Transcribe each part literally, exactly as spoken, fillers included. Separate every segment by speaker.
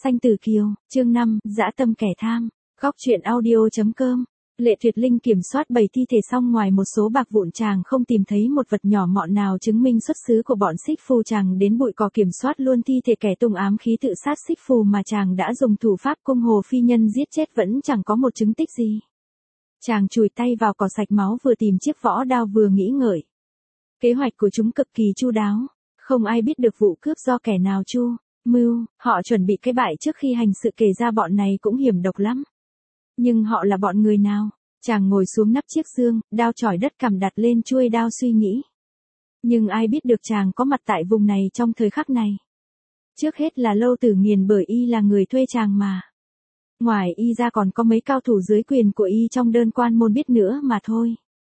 Speaker 1: Xanh Tử Kiều, chương năm, dã tâm kẻ tham. Góc truyện audio.com. Lệ Tuyệt Linh kiểm soát bảy thi thể xong, ngoài một số bạc vụn chàng không tìm thấy một vật nhỏ mọn nào chứng minh xuất xứ của bọn xích phù. Chàng đến bụi cỏ kiểm soát luôn thi thể kẻ tung ám khí tự sát xích phù mà chàng đã dùng thủ pháp cung hồ phi nhân giết chết vẫn chẳng có một chứng tích gì. Chàng chùi tay vào cỏ sạch máu, vừa tìm chiếc võ đao vừa nghĩ ngợi. Kế hoạch của chúng cực kỳ chu đáo, không ai biết được vụ cướp do kẻ nào chu mưu, họ chuẩn bị cái bại trước khi hành sự, kể ra bọn này cũng hiểm độc lắm. Nhưng họ là bọn người nào? Chàng ngồi xuống nắp chiếc giường, đao chỏi đất cằm đặt lên chuôi đao suy nghĩ. Nhưng ai biết được chàng có mặt tại vùng này trong thời khắc này. Trước hết là Lâu Tử Nghiền, bởi y là người thuê chàng mà. Ngoài y ra còn có mấy cao thủ dưới quyền của y trong đơn quan môn biết nữa mà thôi.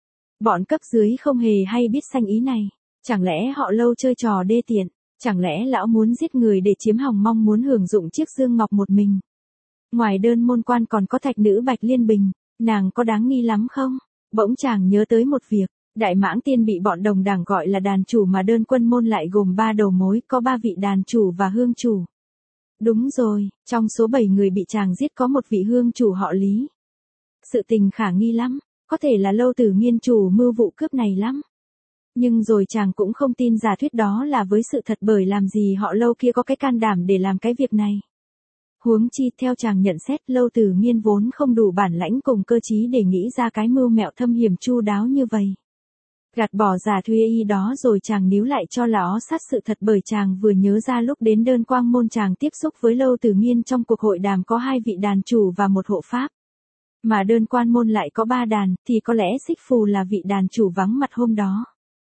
Speaker 1: Bọn cấp dưới không hề hay biết sanh ý này. Chẳng lẽ họ Lâu chơi trò đê tiện? Chẳng lẽ lão muốn giết người để chiếm hỏng, mong muốn hưởng dụng chiếc dương ngọc một mình? Ngoài đơn môn quan còn có thạch nữ Bạch Liên Bình, nàng có đáng nghi lắm không? Bỗng chàng nhớ tới một việc, Đại Mãng Tiên bị bọn đồng đảng gọi là đàn chủ mà đơn quân môn lại gồm ba đầu mối, có ba vị đàn chủ và hương chủ. Đúng rồi, trong số bảy người bị chàng giết có một vị hương chủ họ Lý. Sự tình khả nghi lắm, có thể là Lâu Tử Nghiên chủ mưu vụ cướp này lắm. Nhưng rồi chàng cũng không tin giả thuyết đó là với sự thật, bởi làm gì họ Lâu kia có cái can đảm để làm cái việc này. Huống chi theo chàng nhận xét, Lâu Tử Nghiên vốn không đủ bản lãnh cùng cơ trí để nghĩ ra cái mưu mẹo thâm hiểm chu đáo như vậy. Gạt bỏ giả thuê y đó rồi chàng níu lại cho là ó sát sự thật, bởi chàng vừa nhớ ra lúc đến đơn quang môn chàng tiếp xúc với Lâu Tử Nghiên trong cuộc hội đàm có hai vị đàn chủ và một hộ pháp. Mà đơn quan môn lại có ba đàn, thì có lẽ xích phù là vị đàn chủ vắng mặt hôm đó.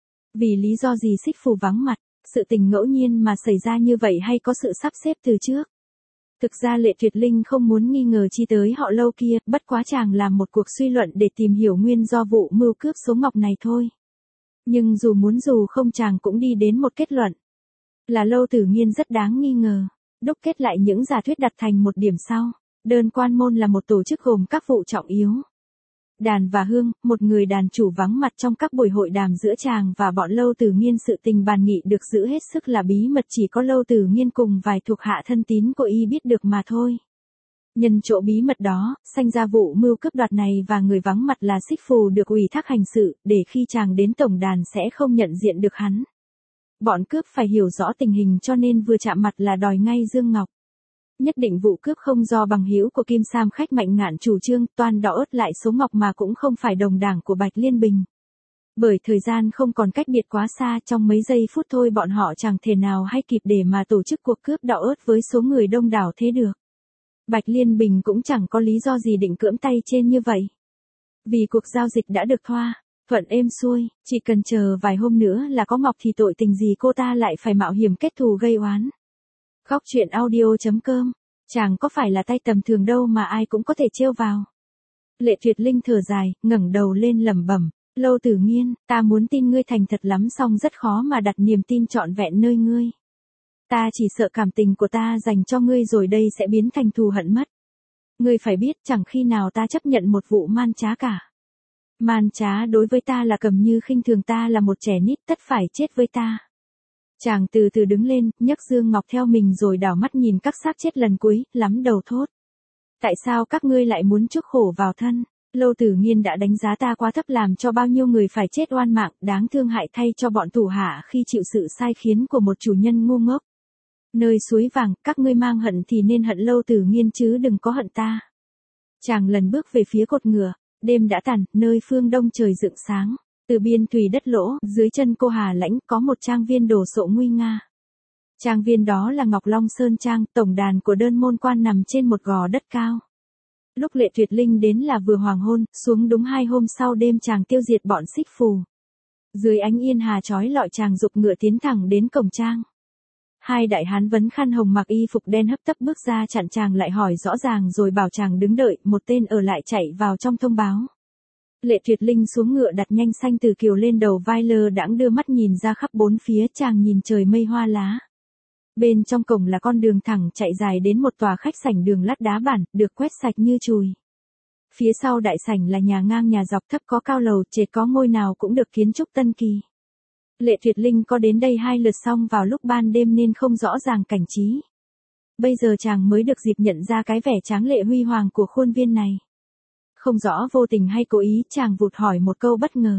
Speaker 1: Vì lý do gì xích phù vắng mặt? Sự tình ngẫu nhiên mà xảy ra như vậy hay có sự sắp xếp từ trước? Thực ra Lệ Tuyệt Linh không muốn nghi ngờ chi tới họ Lâu kia, bất quá chàng làm một cuộc suy luận để tìm hiểu nguyên do vụ mưu cướp số ngọc này thôi. Nhưng dù muốn dù không chàng cũng đi đến một kết luận. Là Lâu Tử Nghiên rất đáng nghi ngờ. Đúc kết lại những giả thuyết đặt thành một điểm sau. Đơn quan môn là một tổ chức gồm các vụ trọng yếu. Đàn và hương, một người đàn chủ vắng mặt trong các buổi hội đàm giữa chàng và bọn Lâu Tử Nghiên. Sự tình bàn nghị được giữ hết sức là bí mật, chỉ có Lâu Tử Nghiên cùng vài thuộc hạ thân tín của y biết được mà thôi. Nhân chỗ bí mật đó, sanh ra vụ mưu cướp đoạt này, và người vắng mặt là xích phù được ủy thác hành sự, để khi chàng đến tổng đàn sẽ không nhận diện được hắn. Bọn cướp phải hiểu rõ tình hình cho nên vừa chạm mặt là đòi ngay dương ngọc. Nhất định vụ cướp không do bằng hữu của Kim Sam khách Mạnh Ngạn chủ trương, toan đỏ ớt lại số ngọc, mà cũng không phải đồng đảng của Bạch Liên Bình. Bởi thời gian không còn cách biệt quá xa, trong mấy giây phút thôi bọn họ chẳng thể nào hay kịp để mà tổ chức cuộc cướp đỏ ớt với số người đông đảo thế được. Bạch Liên Bình cũng chẳng có lý do gì định cưỡng tay trên như vậy. Vì cuộc giao dịch đã được thoa thuận êm xuôi, chỉ cần chờ vài hôm nữa là có ngọc thì tội tình gì cô ta lại phải mạo hiểm kết thù gây oán. Góc truyện audio.com. Chàng có phải là tay tầm thường đâu mà ai cũng có thể trêu vào. Lệ Tuyệt Linh thở dài, ngẩng đầu lên lẩm bẩm, Lâu Tử Nghiên, ta muốn tin ngươi thành thật lắm, song rất khó mà đặt niềm tin trọn vẹn nơi ngươi. Ta chỉ sợ cảm tình của ta dành cho ngươi rồi đây sẽ biến thành thù hận mất. Ngươi phải biết chẳng khi nào ta chấp nhận một vụ man trá cả. Man trá đối với ta là cầm như khinh thường, ta là một trẻ nít tất phải chết với ta. Chàng từ từ đứng lên, nhấc dương ngọc theo mình rồi đảo mắt nhìn các xác chết lần cuối, lắm đầu thốt. Tại sao các ngươi lại muốn chuốc khổ vào thân? Lâu Tử Nghiên đã đánh giá ta quá thấp, làm cho bao nhiêu người phải chết oan mạng, đáng thương hại thay cho bọn thủ hạ khi chịu sự sai khiến của một chủ nhân ngu ngốc. Nơi suối vàng, các ngươi mang hận thì nên hận Lâu Tử Nghiên chứ đừng có hận ta. Chàng lần bước về phía cột ngựa, đêm đã tàn, nơi phương đông trời rực sáng. Từ biên thủy đất lỗ, dưới chân cô Hà Lãnh có một trang viên đồ sộ nguy nga. Trang viên đó là Ngọc Long Sơn Trang, tổng đàn của đơn môn quan nằm trên một gò đất cao. Lúc Lệ Tuyệt Linh đến là vừa hoàng hôn, xuống đúng hai hôm sau đêm chàng tiêu diệt bọn xích phù. Dưới ánh yên hà chói lọi chàng giục ngựa tiến thẳng đến cổng trang. Hai đại hán vấn khăn hồng mặc y phục đen hấp tấp bước ra chặn chàng lại, hỏi rõ ràng rồi bảo chàng đứng đợi, một tên ở lại chạy vào trong thông báo. Lệ Tuyệt Linh xuống ngựa đặt nhanh Xanh Tử Kiều lên đầu vai, lơ đãng đưa mắt nhìn ra khắp bốn phía, chàng nhìn trời mây hoa lá. Bên trong cổng là con đường thẳng chạy dài đến một tòa khách sảnh đường lát đá bản, được quét sạch như chùi. Phía sau đại sảnh là nhà ngang nhà dọc, thấp có cao lầu, trệt có ngôi nào cũng được kiến trúc tân kỳ. Lệ Tuyệt Linh có đến đây hai lượt xong vào lúc ban đêm nên không rõ ràng cảnh trí. bây giờ chàng mới được dịp nhận ra cái vẻ tráng lệ huy hoàng của khuôn viên này. Không rõ vô tình hay cố ý, chàng vụt hỏi một câu bất ngờ.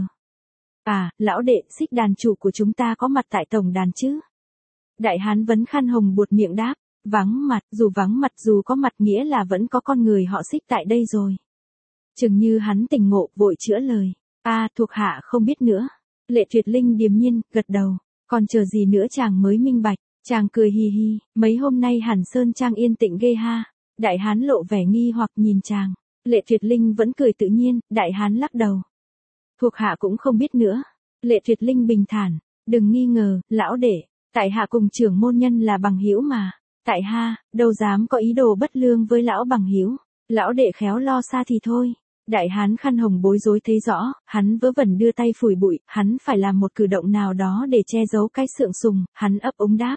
Speaker 1: À, lão đệ, xích đàn chủ của chúng ta có mặt tại tổng đàn chứ? Đại hán vấn khăn hồng buột miệng đáp, vắng mặt, dù vắng mặt dù có mặt nghĩa là vẫn có con người họ xích tại đây rồi. Chừng như hắn tỉnh ngộ, vội chữa lời. À, thuộc hạ không biết nữa. Lệ Tuyệt Linh điềm nhiên, gật đầu. Còn chờ gì nữa chàng mới minh bạch. Chàng cười hì hì, mấy hôm nay hẳn sơn trang yên tĩnh ghê ha. Đại hán lộ vẻ nghi hoặc nhìn chàng. Lệ Tuyệt Linh vẫn cười tự nhiên, đại hán lắc đầu. Thuộc hạ cũng không biết nữa. Lệ Tuyệt Linh bình thản, đừng nghi ngờ, lão đệ, tại hạ cùng trưởng môn nhân là bằng hữu mà. Tại ha, đâu dám có ý đồ bất lương với lão bằng hữu. Lão đệ khéo lo xa thì thôi. Đại hán khăn hồng bối rối thấy rõ, hắn vớ vẩn đưa tay phủi bụi, hắn phải làm một cử động nào đó để che giấu cái sượng sùng, hắn ấp úng đáp.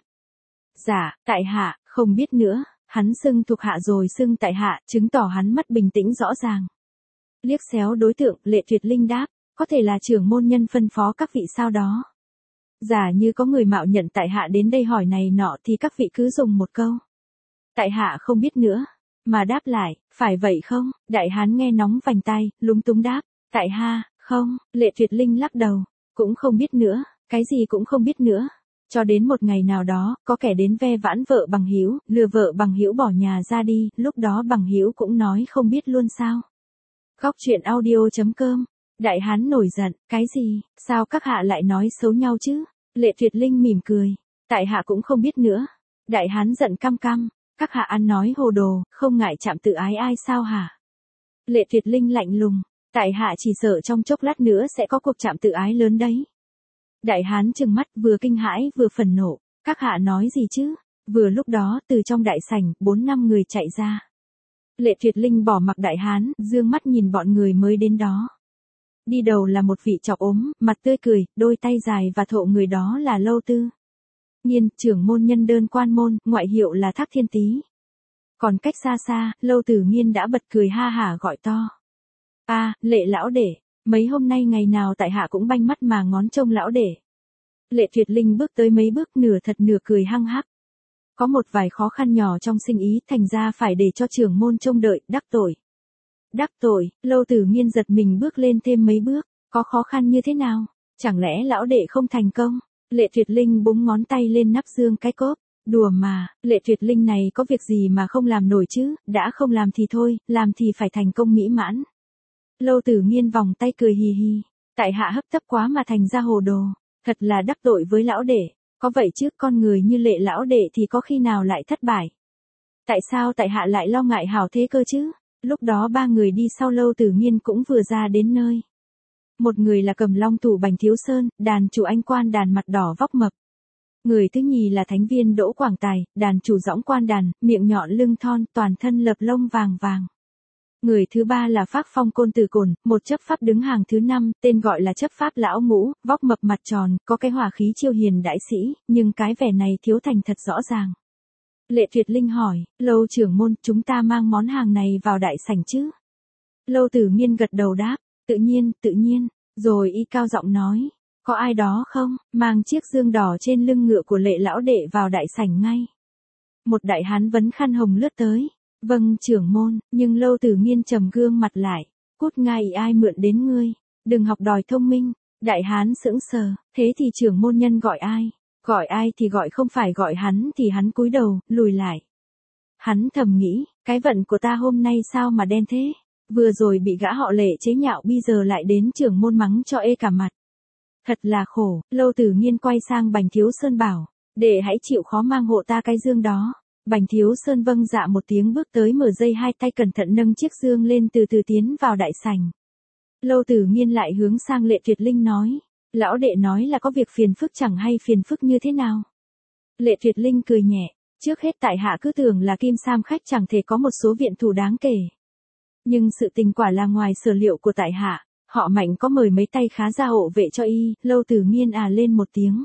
Speaker 1: Dạ, tại hạ, không biết nữa, hắn xưng thuộc hạ rồi xưng tại hạ, chứng tỏ hắn mất bình tĩnh rõ ràng. Liếc xéo đối tượng, Lệ Tuyệt Linh đáp, có thể là trưởng môn nhân phân phó các vị sao đó. Giả như có người mạo nhận tại hạ đến đây hỏi này nọ thì các vị cứ dùng một câu. Tại hạ không biết nữa. Mà đáp lại, phải vậy không? Đại hán nghe nóng vành tay, lúng túng đáp, tại ha, không, Lệ Tuyệt Linh lắc đầu, cũng không biết nữa, cái gì cũng không biết nữa. Cho đến một ngày nào đó, có kẻ đến ve vãn vợ bằng hữu, lừa vợ bằng hữu bỏ nhà ra đi, lúc đó bằng hữu cũng nói không biết luôn sao. Góc truyện audio chấm com. Đại hán nổi giận, cái gì, sao các hạ lại nói xấu nhau chứ? Lệ Tuyệt Linh mỉm cười, tại hạ cũng không biết nữa. Đại hán giận căm căm. Các hạ ăn nói hồ đồ, không ngại chạm tự ái ai sao hả? Lệ Tuyệt Linh lạnh lùng, tại hạ chỉ sợ trong chốc lát nữa sẽ có cuộc chạm tự ái lớn đấy. Đại hán trừng mắt vừa kinh hãi vừa phẫn nộ, các hạ nói gì chứ? Vừa lúc đó từ trong đại sảnh, bốn năm người chạy ra. Lệ Tuyệt Linh bỏ mặc đại hán, dương mắt nhìn bọn người mới đến đó. Đi đầu là một vị chọc ốm, mặt tươi cười, đôi tay dài và thộ người đó là Lâu Tư. Nhiên, trưởng môn nhân đơn quan môn, ngoại hiệu là Thác Thiên Tý. Còn cách xa xa, Lâu Tử Nghiên đã bật cười ha hả gọi to. A, à, Lệ lão đệ, mấy hôm nay ngày nào tại hạ cũng banh mắt mà ngón trông lão đệ. Lệ Tuyệt Linh bước tới mấy bước nửa thật nửa cười hăng hắc. Có một vài khó khăn nhỏ trong sinh ý, thành ra phải để cho trưởng môn trông đợi, đắc tội. Đắc tội, Lâu Tử Nghiên giật mình bước lên thêm mấy bước, có khó khăn như thế nào? Chẳng lẽ lão đệ không thành công? Lệ Tuyệt Linh búng ngón tay lên nắp dương cái cốp, đùa mà, Lệ Tuyệt Linh này có việc gì mà không làm nổi chứ, đã không làm thì thôi, làm thì phải thành công mỹ mãn. Lâu Tử Nghiên vòng tay cười hì hì, tại hạ hấp tấp quá mà thành ra hồ đồ, thật là đắc tội với lão đệ, có vậy chứ con người như Lệ lão đệ thì có khi nào lại thất bại. Tại sao tại hạ lại lo ngại hảo thế cơ chứ? Lúc đó ba người đi sau Lâu Tử Nghiên cũng vừa ra đến nơi. Một người là Cầm Long Thủ Bành Thiếu Sơn, đàn chủ anh quan đàn mặt đỏ vóc mập. Người thứ nhì là Thánh Viên Đỗ Quảng Tài, đàn chủ dõng quan đàn, miệng nhọn lưng thon, toàn thân lợp lông vàng vàng. Người thứ ba là Phác Phong Côn Tử Cổn, một chấp pháp đứng hàng thứ năm, tên gọi là chấp pháp lão ngũ, vóc mập mặt tròn, có cái hỏa khí chiêu hiền đại sĩ, nhưng cái vẻ này thiếu thành thật rõ ràng. Lệ Tuyệt Linh hỏi, Lâu trưởng môn, chúng ta mang món hàng này vào đại sảnh chứ? Lâu Tử Nghiên gật đầu đáp, tự nhiên, tự nhiên, rồi y cao giọng nói, có ai đó không, mang chiếc dương đỏ trên lưng ngựa của Lệ lão đệ vào đại sảnh ngay. Một đại hán vấn khăn hồng lướt tới, vâng trưởng môn, nhưng Lâu Tử Nghiên trầm gương mặt lại, cút ngay, ai mượn đến ngươi, đừng học đòi thông minh. Đại hán sững sờ, thế thì trưởng môn nhân gọi ai? Gọi ai thì gọi, không phải gọi hắn thì hắn cúi đầu, lùi lại. Hắn thầm nghĩ, cái vận của ta hôm nay sao mà đen thế? Vừa rồi bị gã họ Lệ chế nhạo, bây giờ lại đến trưởng môn mắng cho ê cả mặt. Thật là khổ. Lâu Tử Nghiên quay sang Bành Thiếu Sơn bảo, để hãy chịu khó mang hộ ta cái dương đó. Bành Thiếu Sơn vâng dạ một tiếng, bước tới mở dây, hai tay cẩn thận nâng chiếc dương lên, từ từ tiến vào đại sảnh. Lâu Tử Nghiên lại hướng sang Lệ Tuyệt Linh nói, lão đệ nói là có việc phiền phức, chẳng hay phiền phức như thế nào? Lệ Tuyệt Linh cười nhẹ, trước hết tại hạ cứ tưởng là Kim Sam khách chẳng thể có một số viện thủ đáng kể. Nhưng sự tình quả là ngoài sở liệu của tại hạ, họ Mạnh có mời mấy tay khá ra hộ vệ cho y. Lâu Tử Nghiên à lên một tiếng.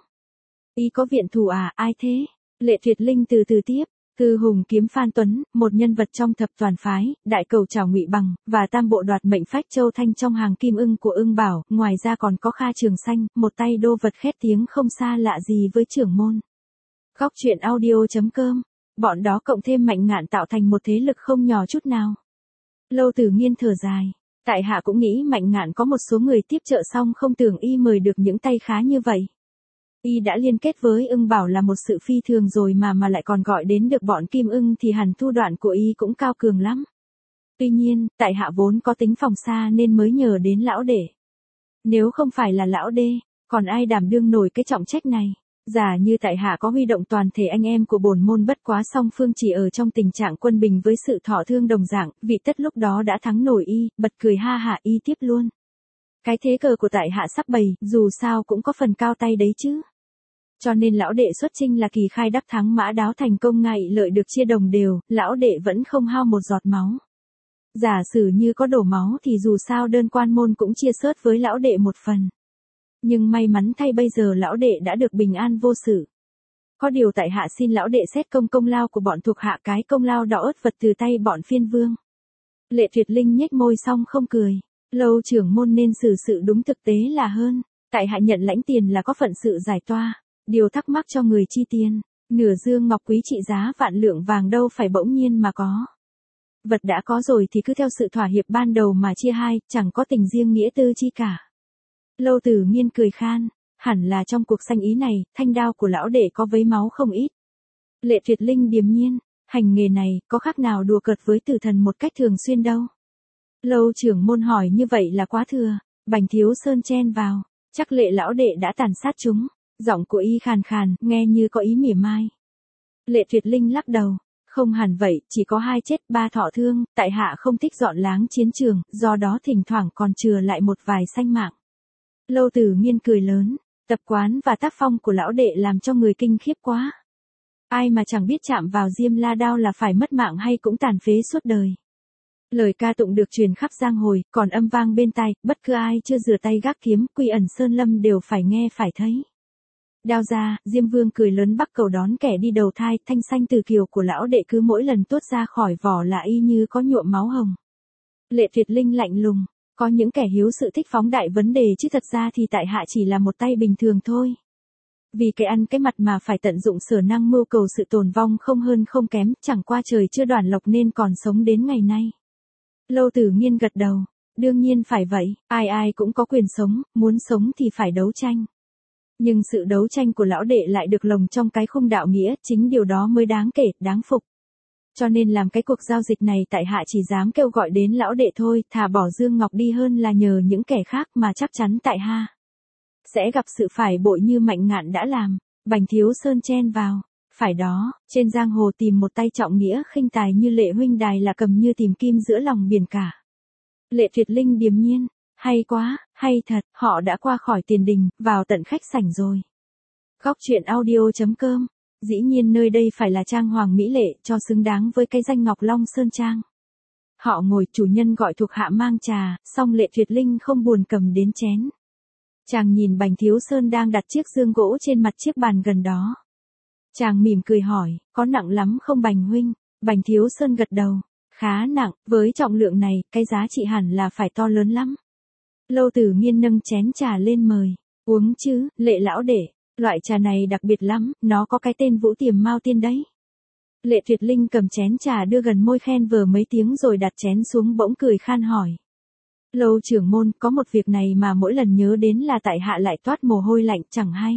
Speaker 1: Y có viện thủ à, ai thế? Lệ Tuyệt Linh từ từ tiếp, Cư Hùng Kiếm Phan Tuấn, một nhân vật trong thập toàn phái, đại cầu trảo Ngụy Bằng, và tam bộ đoạt mệnh phách Châu Thanh trong hàng kim ưng của ưng bảo, ngoài ra còn có Kha Trường Xanh, một tay đô vật khét tiếng không xa lạ gì với trưởng môn. Góc truyện audio chấm com bọn đó cộng thêm Mạnh Ngạn tạo thành một thế lực không nhỏ chút nào. Lâu Tử Nghiên thở dài, tại hạ cũng nghĩ Mạnh Ngạn có một số người tiếp trợ xong không tưởng y mời được những tay khá như vậy. Y đã liên kết với ưng bảo là một sự phi thường rồi mà mà lại còn gọi đến được bọn Kim Ưng thì hẳn thu đoạn của y cũng cao cường lắm. Tuy nhiên, tại hạ vốn có tính phòng xa nên mới nhờ đến lão đệ. Nếu không phải là lão đê, còn ai đảm đương nổi cái trọng trách này. Giả như tại hạ có huy động toàn thể anh em của bổn môn bất quá song phương chỉ ở trong tình trạng quân bình với sự thọ thương đồng dạng, vị tất lúc đó đã thắng nổi y, bật cười ha hả y tiếp luôn. Cái thế cờ của tại hạ sắp bày, dù sao cũng có phần cao tay đấy chứ. Cho nên lão đệ xuất chinh là kỳ khai đắc thắng mã đáo thành công ngày lợi được chia đồng đều, lão đệ vẫn không hao một giọt máu. Giả sử như có đổ máu thì dù sao đơn quan môn cũng chia sớt với lão đệ một phần. Nhưng may mắn thay bây giờ lão đệ đã được bình an vô sự. Có điều tại hạ xin lão đệ xét công công lao của bọn thuộc hạ cái công lao đỏ ớt vật từ tay bọn phiên vương. Lệ Tuyệt Linh nhếch môi xong không cười. Lâu trưởng môn nên xử sự đúng thực tế là hơn. Tại hạ nhận lãnh tiền là có phận sự giải toa. Điều thắc mắc cho người chi tiền. Nửa dương ngọc quý trị giá vạn lượng vàng đâu phải bỗng nhiên mà có. Vật đã có rồi thì cứ theo sự thỏa hiệp ban đầu mà chia hai, chẳng có tình riêng nghĩa tư chi cả. Lâu Tử Nghiên cười khan, hẳn là trong cuộc sanh ý này, thanh đao của lão đệ có vấy máu không ít. Lệ Tuyệt Linh điềm nhiên, hành nghề này, có khác nào đùa cợt với tử thần một cách thường xuyên đâu. Lâu trưởng môn hỏi như vậy là quá thừa, Bành Thiếu Sơn chen vào, chắc Lệ lão đệ đã tàn sát chúng, giọng của y khàn khàn, nghe như có ý mỉa mai. Lệ Tuyệt Linh lắc đầu, không hẳn vậy, chỉ có hai chết ba thọ thương, tại hạ không thích dọn láng chiến trường, do đó thỉnh thoảng còn chừa lại một vài sanh mạng. Lâu Tử Nghiên cười lớn, tập quán và tác phong của lão đệ làm cho người kinh khiếp quá. Ai mà chẳng biết chạm vào diêm la đao là phải mất mạng hay cũng tàn phế suốt đời. Lời ca tụng được truyền khắp giang hồ, còn âm vang bên tai, bất cứ ai chưa rửa tay gác kiếm, quy ẩn sơn lâm đều phải nghe phải thấy. Đao ra, Diêm Vương cười lớn bắc cầu đón kẻ đi đầu thai, thanh xanh từ kiều của lão đệ cứ mỗi lần tuốt ra khỏi vỏ là y như có nhuộm máu hồng. Lệ Tuyệt Linh lạnh lùng, có những kẻ hiếu sự thích phóng đại vấn đề chứ thật ra thì tại hạ chỉ là một tay bình thường thôi. Vì cái ăn cái mặt mà phải tận dụng sở năng mưu cầu sự tồn vong không hơn không kém, chẳng qua trời chưa đoản lộc nên còn sống đến ngày nay. Lâu Tử Nghiên gật đầu, đương nhiên phải vậy, ai ai cũng có quyền sống, muốn sống thì phải đấu tranh. Nhưng sự đấu tranh của lão đệ lại được lồng trong cái khung đạo nghĩa, chính điều đó mới đáng kể, đáng phục. Cho nên làm cái cuộc giao dịch này tại hạ chỉ dám kêu gọi đến lão đệ thôi, thà bỏ Dương Ngọc đi hơn là nhờ những kẻ khác mà chắc chắn tại hạ sẽ gặp sự phải bội như Mạnh Ngạn đã làm. Bành Thiếu Sơn chen vào, phải đó, trên giang hồ tìm một tay trọng nghĩa khinh tài như Lệ huynh đài là cầm như tìm kim giữa lòng biển cả. Lệ Tuyệt Linh điềm nhiên, hay quá, hay thật, họ đã qua khỏi tiền đình, vào tận khách sảnh rồi. Góc truyện audio chấm com, dĩ nhiên nơi đây phải là trang hoàng mỹ lệ, cho xứng đáng với cái danh Ngọc Long Sơn Trang. Họ ngồi, chủ nhân gọi thuộc hạ mang trà, xong Lệ Tuyệt Linh không buồn cầm đến chén. Chàng nhìn Bành Thiếu Sơn đang đặt chiếc dương gỗ trên mặt chiếc bàn gần đó. Chàng mỉm cười hỏi, có nặng lắm không Bành huynh? Bành Thiếu Sơn gật đầu, khá nặng, với trọng lượng này, cái giá trị hẳn là phải to lớn lắm. Lâu Tử Nghiên nâng chén trà lên mời, uống chứ, Lệ lão đệ, loại trà này đặc biệt lắm, nó có cái tên Vũ Tiềm Mao Tiên đấy. Lệ Tuyệt Linh cầm chén trà đưa gần môi khen vờ mấy tiếng rồi đặt chén xuống bỗng cười khan hỏi. Lâu trưởng môn, có một việc này mà mỗi lần nhớ đến là tại hạ lại toát mồ hôi lạnh chẳng hay.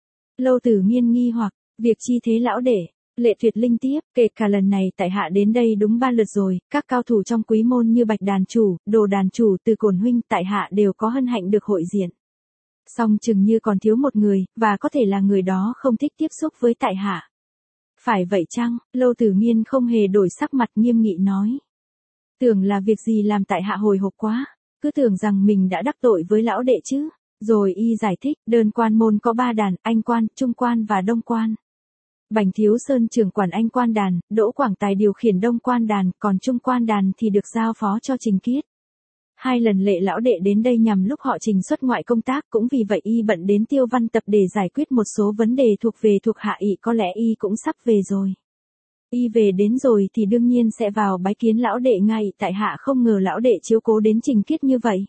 Speaker 1: Lâu Tử Nghiên nghi hoặc, việc chi thế lão đệ? Lệ Tuyệt Linh tiếp, kể cả lần này tại hạ đến đây đúng ba lượt rồi, các cao thủ trong quý môn như Bạch đàn chủ, Đồ đàn chủ, Từ Cổn huynh, tại hạ đều có hân hạnh được hội diện. Song chừng như còn thiếu một người, và có thể là người đó không thích tiếp xúc với tại hạ. Phải vậy chăng? Lâu Tử Nghiên không hề đổi sắc mặt, nghiêm nghị nói. Tưởng là việc gì làm tại hạ hồi hộp quá, cứ tưởng rằng mình đã đắc tội với lão đệ chứ. Rồi y giải thích, đơn quan môn có ba đàn, Anh quan, Trung quan và Đông quan. Bành Thiếu Sơn trưởng quản Anh quan đàn, Đỗ Quảng Tài điều khiển Đông quan đàn, còn Trung quan đàn thì được giao phó cho Trình Kiết. Hai lần Lệ lão đệ đến đây nhằm lúc họ Trình xuất ngoại công tác, cũng vì vậy y bận đến Tiêu Văn tập để giải quyết một số vấn đề thuộc về thuộc hạ y, có lẽ y cũng sắp về rồi. Y về đến rồi thì đương nhiên sẽ vào bái kiến lão đệ ngay, tại hạ không ngờ lão đệ chiếu cố đến Trình Kiết như vậy.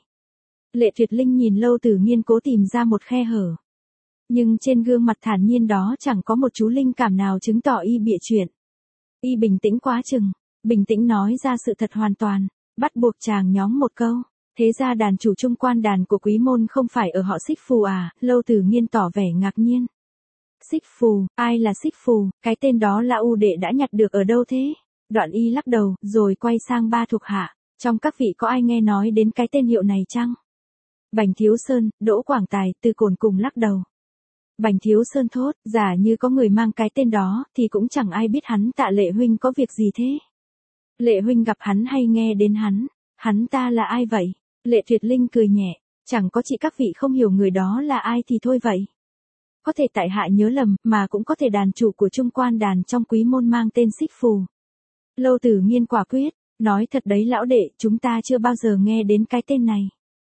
Speaker 1: Lệ Tuyệt Linh nhìn Lâu Tử Nghiên cố tìm ra một khe hở. Nhưng trên gương mặt thản nhiên đó chẳng có một chú linh cảm nào chứng tỏ y bịa chuyện. Y bình tĩnh quá chừng, bình tĩnh nói ra sự thật hoàn toàn, bắt buộc chàng nhóm một câu. Thế ra đàn chủ trung quan đàn của Quý môn không phải ở họ Xích Phù à? Lâu Tử Nghiên tỏ vẻ ngạc nhiên. Xích Phù, ai là Xích Phù, cái tên đó lão U đệ đã nhặt được ở đâu thế? Đoạn Y lắc đầu, rồi quay sang ba thuộc hạ. Trong các vị có ai nghe nói đến cái tên hiệu này chăng? Bành Thiếu Sơn, Đỗ Quảng Tài, Từ Cổn cùng lắc đầu. Bành Thiếu Sơn thốt, giả như có người mang cái tên đó, thì cũng chẳng ai biết hắn Tạ Lệ huynh có việc gì thế. Lệ huynh gặp hắn hay nghe đến hắn, hắn ta là ai vậy? Lệ Tuyệt Linh cười nhẹ, chẳng có chị các vị không hiểu người đó là ai thì thôi vậy. Có thể tại hạ nhớ lầm, mà cũng có thể đàn chủ của trung quan đàn trong Quý môn mang tên Xích Phù. Lâu Tử Nghiên quả quyết, nói thật đấy lão đệ, chúng ta chưa bao giờ nghe đến cái tên này.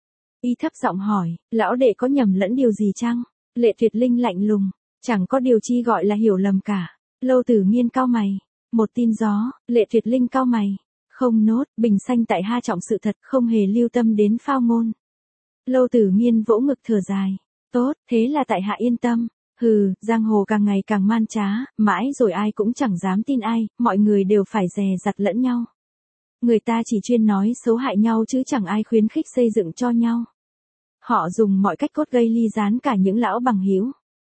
Speaker 1: Y thấp giọng hỏi, lão đệ có nhầm lẫn điều gì chăng? Lệ Tuyệt Linh lạnh lùng, chẳng có điều chi gọi là hiểu lầm cả. Lâu Tử Nghiên cau mày, một tin gió. Lệ Tuyệt Linh cau mày, không nốt, bình sanh tại ha trọng sự thật, không hề lưu tâm đến phao ngôn. Lâu Tử Nghiên vỗ ngực thở dài, tốt, thế là tại hạ yên tâm. Hừ, giang hồ càng ngày càng man trá, mãi rồi ai cũng chẳng dám tin ai, mọi người đều phải dè dặt lẫn nhau. Người ta chỉ chuyên nói xấu hại nhau chứ chẳng ai khuyến khích xây dựng cho nhau. Họ dùng mọi cách cốt gây ly gián cả những lão bằng hữu.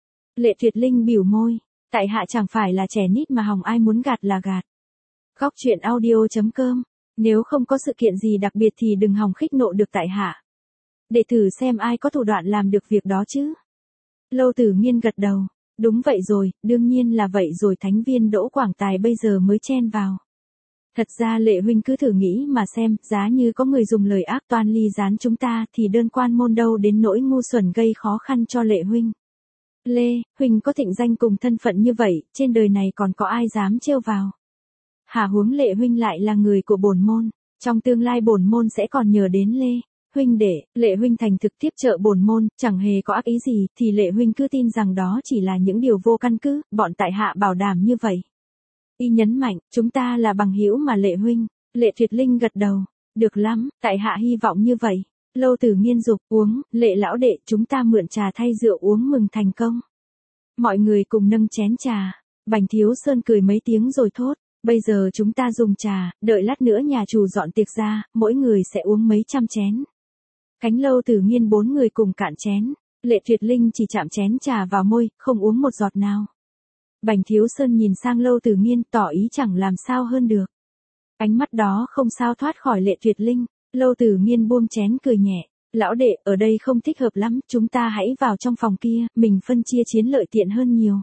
Speaker 1: Lệ Tuyệt Linh bỉu môi, tại hạ chẳng phải là trẻ nít mà hòng ai muốn gạt là gạt. Góc truyện audio chấm com, nếu không có sự kiện gì đặc biệt thì đừng hòng khích nộ được tại hạ. Để thử xem ai có thủ đoạn làm được việc đó chứ. Lâu Tử Nghiên gật đầu, đúng vậy rồi, đương nhiên là vậy rồi. Thánh viên Đỗ Quảng Tài bây giờ mới chen vào. Thật ra Lệ huynh cứ thử nghĩ mà xem, giá như có người dùng lời ác toan ly gián chúng ta thì đơn quan môn đâu đến nỗi ngu xuẩn gây khó khăn cho Lệ huynh. Lê, huynh có thịnh danh cùng thân phận như vậy, trên đời này còn có ai dám trêu vào. Hà huống Lệ huynh lại là người của bổn môn, trong tương lai bổn môn sẽ còn nhờ đến Lê huynh để Lệ huynh thành thực tiếp trợ bổn môn, chẳng hề có ác ý gì, thì Lệ huynh cứ tin rằng đó chỉ là những điều vô căn cứ, bọn tại hạ bảo đảm như vậy. Y nhấn mạnh, chúng ta là bằng hữu mà Lệ huynh. Lệ Tuyệt Linh gật đầu, được lắm, tại hạ hy vọng như vậy. Lâu Tử Nghiên dục, uống, Lệ lão đệ, chúng ta mượn trà thay rượu uống mừng thành công. Mọi người cùng nâng chén trà. Bành Thiếu Sơn cười mấy tiếng rồi thốt, bây giờ chúng ta dùng trà, đợi lát nữa nhà chủ dọn tiệc ra, mỗi người sẽ uống mấy trăm chén. Cánh Lâu Tử Nghiên bốn người cùng cạn chén. Lệ Tuyệt Linh chỉ chạm chén trà vào môi, không uống một giọt nào. Bành Thiếu Sơn nhìn sang Lâu Tử Nghiên tỏ ý chẳng làm sao hơn được. Ánh mắt đó không sao thoát khỏi Lệ Tuyệt Linh. Lâu Tử Nghiên buông chén cười nhẹ, lão đệ, ở đây không thích hợp lắm, chúng ta hãy vào trong phòng kia, mình phân chia chiến lợi tiện hơn nhiều.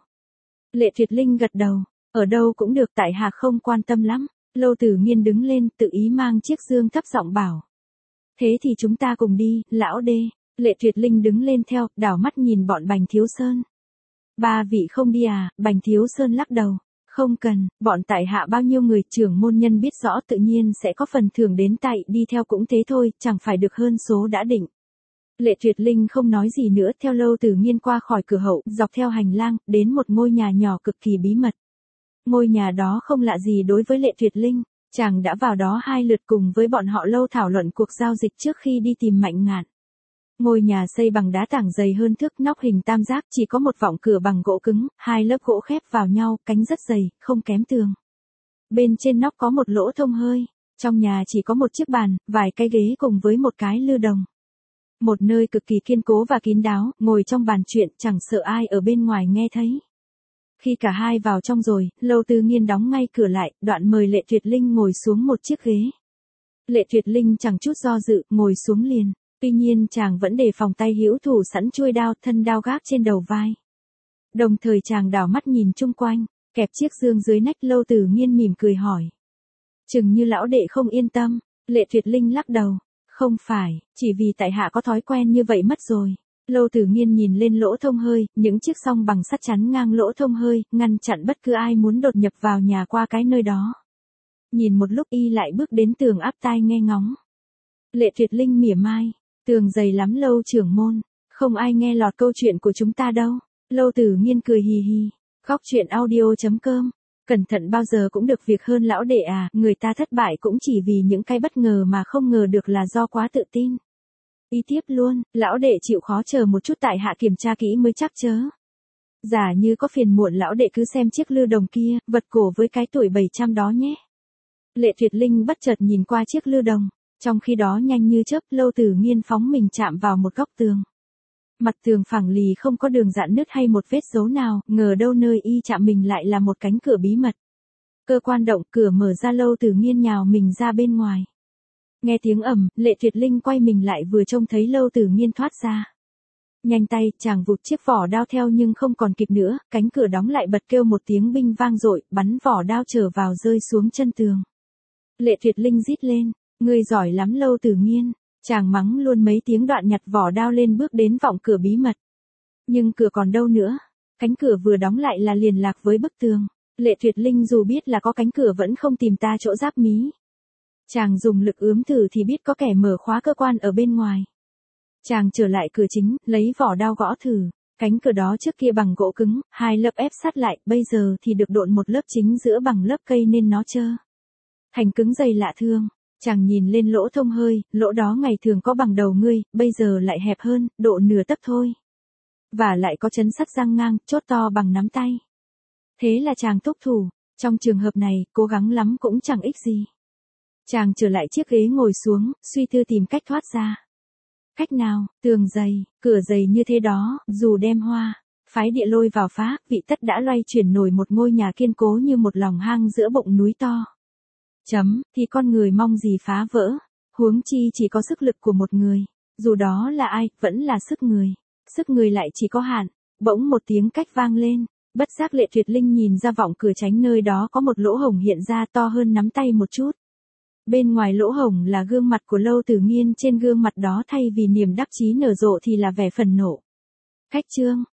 Speaker 1: Lệ Tuyệt Linh gật đầu, ở đâu cũng được, tại hạ không quan tâm lắm. Lâu Tử Nghiên đứng lên, tự ý mang chiếc dương thấp giọng bảo. Thế thì chúng ta cùng đi, lão đê. Lệ Tuyệt Linh đứng lên theo, đảo mắt nhìn bọn Bành Thiếu Sơn. Ba vị không đi à? Bành Thiếu Sơn lắc đầu. Không cần, bọn tại hạ bao nhiêu người trưởng môn nhân biết rõ tự nhiên sẽ có phần thưởng đến tại, đi theo cũng thế thôi, chẳng phải được hơn số đã định. Lệ Tuyệt Linh không nói gì nữa, theo Lâu Tử Nghiên qua khỏi cửa hậu, dọc theo hành lang, đến một ngôi nhà nhỏ cực kỳ bí mật. Ngôi nhà đó không lạ gì đối với Lệ Tuyệt Linh, chàng đã vào đó hai lượt cùng với bọn họ Lâu thảo luận cuộc giao dịch trước khi đi tìm Mạnh Ngạn. Ngôi nhà xây bằng đá tảng dày hơn thước, nóc hình tam giác, chỉ có một vọng cửa bằng gỗ cứng, hai lớp gỗ khép vào nhau, cánh rất dày, không kém tường. Bên trên nóc có một lỗ thông hơi. Trong nhà chỉ có một chiếc bàn, vài cái ghế cùng với một cái lư đồng. Một nơi cực kỳ kiên cố và kín đáo, ngồi trong bàn chuyện, chẳng sợ ai ở bên ngoài nghe thấy. Khi cả hai vào trong rồi, Lâu Tử Nghiên đóng ngay cửa lại, đoạn mời Lệ Tuyệt Linh ngồi xuống một chiếc ghế. Lệ Tuyệt Linh chẳng chút do dự, ngồi xuống liền. Tuy nhiên chàng vẫn đề phòng tay hữu thủ sẵn chuôi đao, thân đao gác trên đầu vai. Đồng thời chàng đảo mắt nhìn chung quanh, kẹp chiếc dương dưới nách. Lâu Tử Nghiên mỉm cười hỏi. Chừng như lão đệ không yên tâm. Lệ Tuyệt Linh lắc đầu. Không phải, chỉ vì tại hạ có thói quen như vậy mất rồi. Lâu Tử Nghiên nhìn lên lỗ thông hơi, những chiếc song bằng sắt chắn ngang lỗ thông hơi, ngăn chặn bất cứ ai muốn đột nhập vào nhà qua cái nơi đó. Nhìn một lúc y lại bước đến tường áp tai nghe ngóng. Lệ Tuyệt Linh mỉa mai. Tường dày lắm Lâu trưởng môn, không ai nghe lọt câu chuyện của chúng ta đâu. Lâu Tử Nghiên cười hì hì. Góc truyện audio chấm com. Cẩn thận bao giờ cũng được việc hơn lão đệ à, người ta thất bại cũng chỉ vì những cái bất ngờ mà không ngờ được là do quá tự tin. Y tiếp luôn, lão đệ chịu khó chờ một chút, tại hạ kiểm tra kỹ mới chắc chớ. Giả như có phiền muộn lão đệ cứ xem chiếc lư đồng kia, vật cổ với cái tuổi bảy trăm đó nhé. Lệ Tuyệt Linh bất chợt nhìn qua chiếc lư đồng, trong khi đó nhanh như chớp Lâu Tử Nghiên phóng mình chạm vào một góc tường. Mặt tường phẳng lì không có đường rạn nứt hay một vết dấu nào, ngờ đâu nơi y chạm mình lại là một cánh cửa bí mật. Cơ quan động, cửa mở ra, Lâu Tử Nghiên nhào mình ra bên ngoài. Nghe tiếng ầm, Lệ Tuyệt Linh quay mình lại vừa trông thấy Lâu Tử Nghiên thoát ra. Nhanh tay, chàng vụt chiếc vỏ đao theo nhưng không còn kịp nữa, cánh cửa đóng lại, bật kêu một tiếng binh vang dội, bắn vỏ đao trở vào rơi xuống chân tường. Lệ Tuyệt Linh rít lên, ngươi giỏi lắm Lâu Tử Nghiên. Chàng mắng luôn mấy tiếng đoạn nhặt vỏ đao lên bước đến vọng cửa bí mật. Nhưng cửa còn đâu nữa, cánh cửa vừa đóng lại là liền lạc với bức tường. Lệ Tuyệt Linh dù biết là có cánh cửa vẫn không tìm ta chỗ giáp mí. Chàng dùng lực ướm thử thì biết có kẻ mở khóa cơ quan ở bên ngoài. Chàng trở lại cửa chính, lấy vỏ đao gõ thử. Cánh cửa đó trước kia bằng gỗ cứng, hai lớp ép sát lại, bây giờ thì được độn một lớp chính giữa bằng lớp cây nên nó trơ thành cứng dày lạ thương. Chàng nhìn lên lỗ thông hơi, lỗ đó ngày thường có bằng đầu ngươi, bây giờ lại hẹp hơn, độ nửa tấc thôi. Và lại có chấn sắt răng ngang, chốt to bằng nắm tay. Thế là chàng thúc thủ, trong trường hợp này, cố gắng lắm cũng chẳng ích gì. Chàng trở lại chiếc ghế ngồi xuống, suy tư tìm cách thoát ra. Cách nào, tường dày, cửa dày như thế đó, dù đem hoa, phái địa lôi vào phá, vị tất đã loay chuyển nổi một ngôi nhà kiên cố như một lòng hang giữa bụng núi to. Chấm, thì con người mong gì phá vỡ, huống chi chỉ có sức lực của một người, dù đó là ai, vẫn là sức người, sức người lại chỉ có hạn. Bỗng một tiếng cách vang lên, bất giác Lệ Tuyệt Linh nhìn ra vọng cửa tránh, nơi đó có một lỗ hổng hiện ra to hơn nắm tay một chút. Bên ngoài lỗ hổng là gương mặt của Lâu Tử Nghiên, trên gương mặt đó thay vì niềm đắc chí nở rộ thì là vẻ phần nộ. Khách trương,